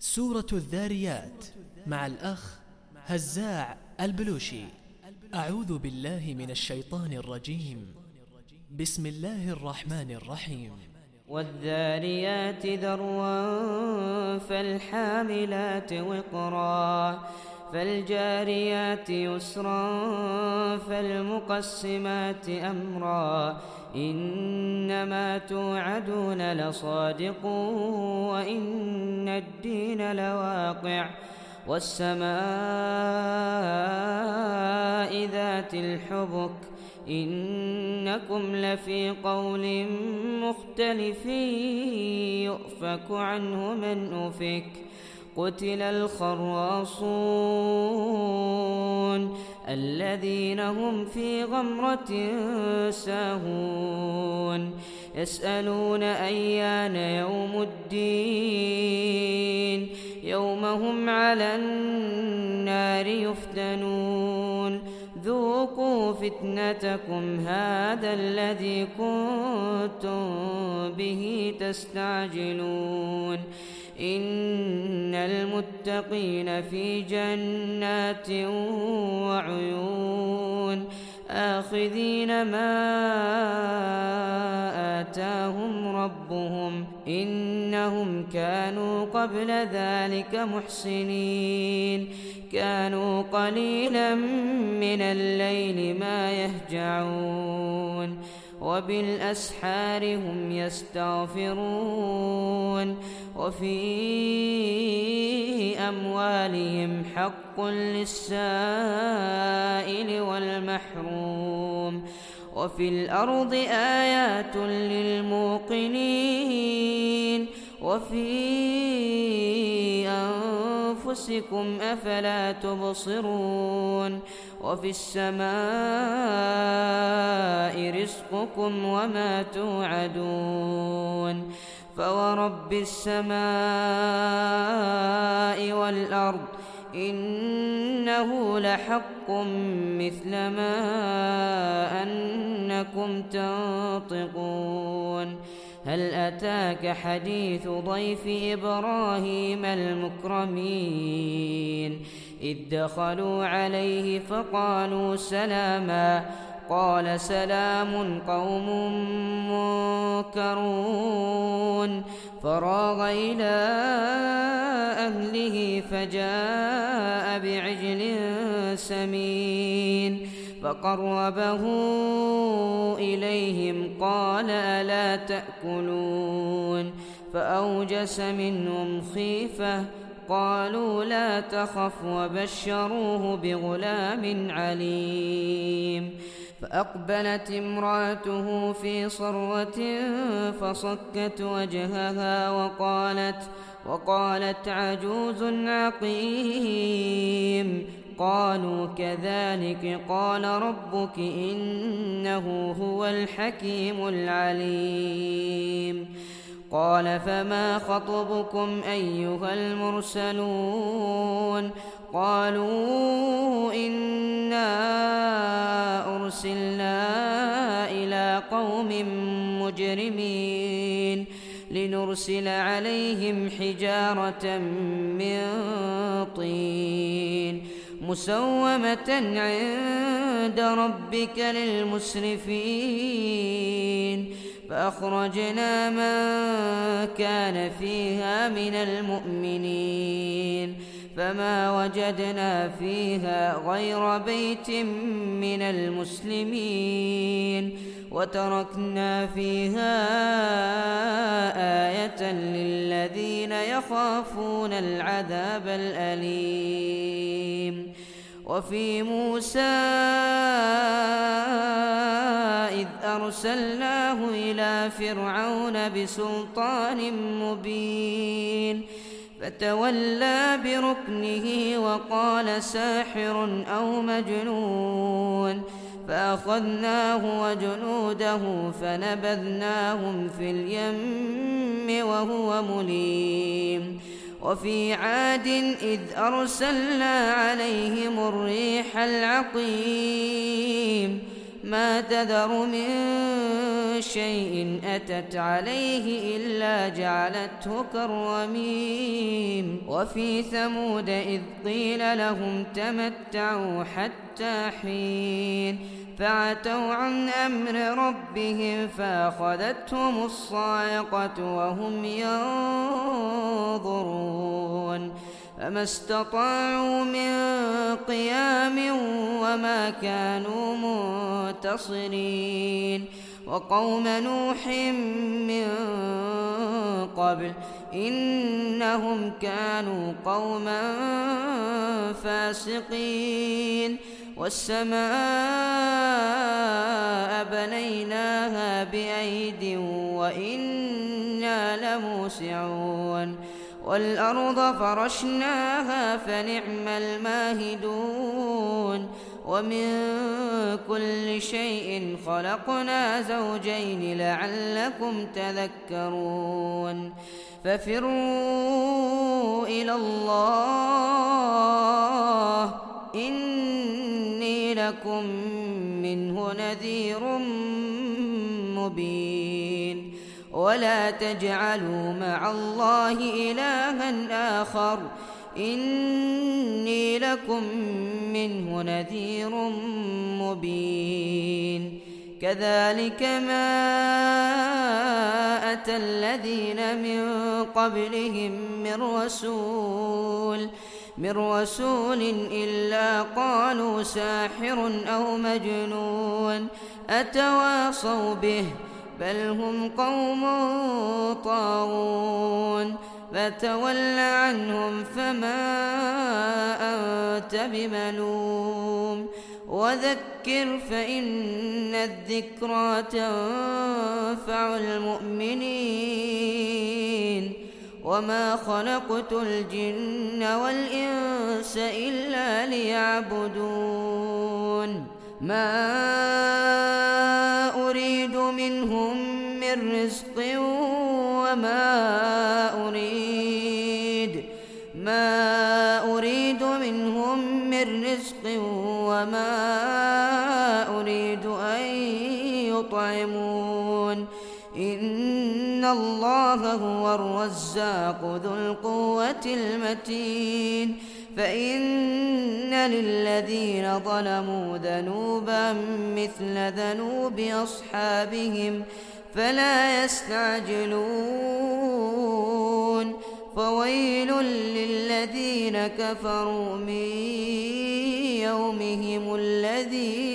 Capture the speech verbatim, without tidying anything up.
سورة الذاريات مع الأخ هزاع البلوشي. أعوذ بالله من الشيطان الرجيم. بسم الله الرحمن الرحيم. والذاريات ذروا فالحاملات وقرا فالجاريات يسرا فالمقسمات أمرا إنما توعدون لصادق وإن الدين لواقع والسماء ذات الحبك إنكم لفي قول مختلف يؤفك عنه من أفك قتل الخراصون الذين هم في غمرة ساهون يسألون أيان يوم الدين يوم هم على النار يفتنون ذوقوا فتنتكم هذا الذي كنتم به تستعجلون إن المتقين في جنات وعيون آخذين ما آتاهم ربهم إنهم كانوا قبل ذلك محسنين كانوا قليلا من الليل ما يهجعون وبالأسحار هم يستغفرون وفي أموالهم حق للسائل والمحروم وفي الأرض آيات للموقنين وفي أنفسكم أفلا تبصرون وفي السماء رزقكم وما توعدون فورب السماء والأرض إنه لحق مثل ما أنكم تنطقون هل أتاك حديث ضيف إبراهيم المكرمين إذ دخلوا عليه فقالوا سلاما قال سلام قوم منكرون فراغ إلى أهله فجاء بعجل سمين فقربه إليهم قال ألا تأكلون فأوجس منهم خيفة قالوا لا تخف وبشروه بغلام عليم فأقبلت امرأته في صرة فصكت وجهها وقالت وقالت عجوز عقيم قالوا كذلك قال ربك إنه هو الحكيم العليم قال فما خطبكم أيها المرسلون قالوا إنا أرسلنا إلى قوم مجرمين لنرسل عليهم حجارة من طين مسومة عند ربك للمسرفين فأخرجنا من كان فيها من المؤمنين فما وجدنا فيها غير بيت من المسلمين وتركنا فيها آية للذين يخافون العذاب الأليم وفي موسى إذ أرسلناه إلى فرعون بسلطان مبين فتولى بركنه وقال ساحر أو مجنون فأخذناه وجنوده فنبذناهم في اليم وهو مليم وفي عاد إذ أرسلنا عليهم الريح العقيم ما تذر من شيء أتت عليه إلا جعلته كالرميم وفي ثمود إذ قيل لهم تمتعوا حتى حين فعتوا عن أمر ربهم فأخذتهم الصاعقة وهم ينظرون فما استطاعوا من قيام وما كانوا منتصرين وقوم نوح من قبل إنهم كانوا قوما فاسقين والسماء بنيناها بأيد وإنا لموسعون والأرض فرشناها فنعم الماهدون ومن كل شيء خلقنا زوجين لعلكم تذكرون ففروا إلى الله إني لكم منه نذير مبين ولا تجعلوا مع الله إلها آخر إني لكم منه نذير مبين كذلك ما أتى الذين من قبلهم من رسول من رسول إلا قالوا ساحر أو مجنون أتواصوا به بل هم قوم طاغون فتول عنهم فما أنت بملوم وذكر فإن الذكرى تنفع المؤمنين وما خلقت الجن والإنس إلا ليعبدون ما أريد منهم من رزق وما أريد ما أريد منهم من رزق وما أريد أن يطعمون إن الله هو الرزاق ذو القوة المتين فإن للذين ظلموا ذنوبا مثل ذنوب أصحابهم فلا يستعجلون فويل للذين كفروا من يومهم الذي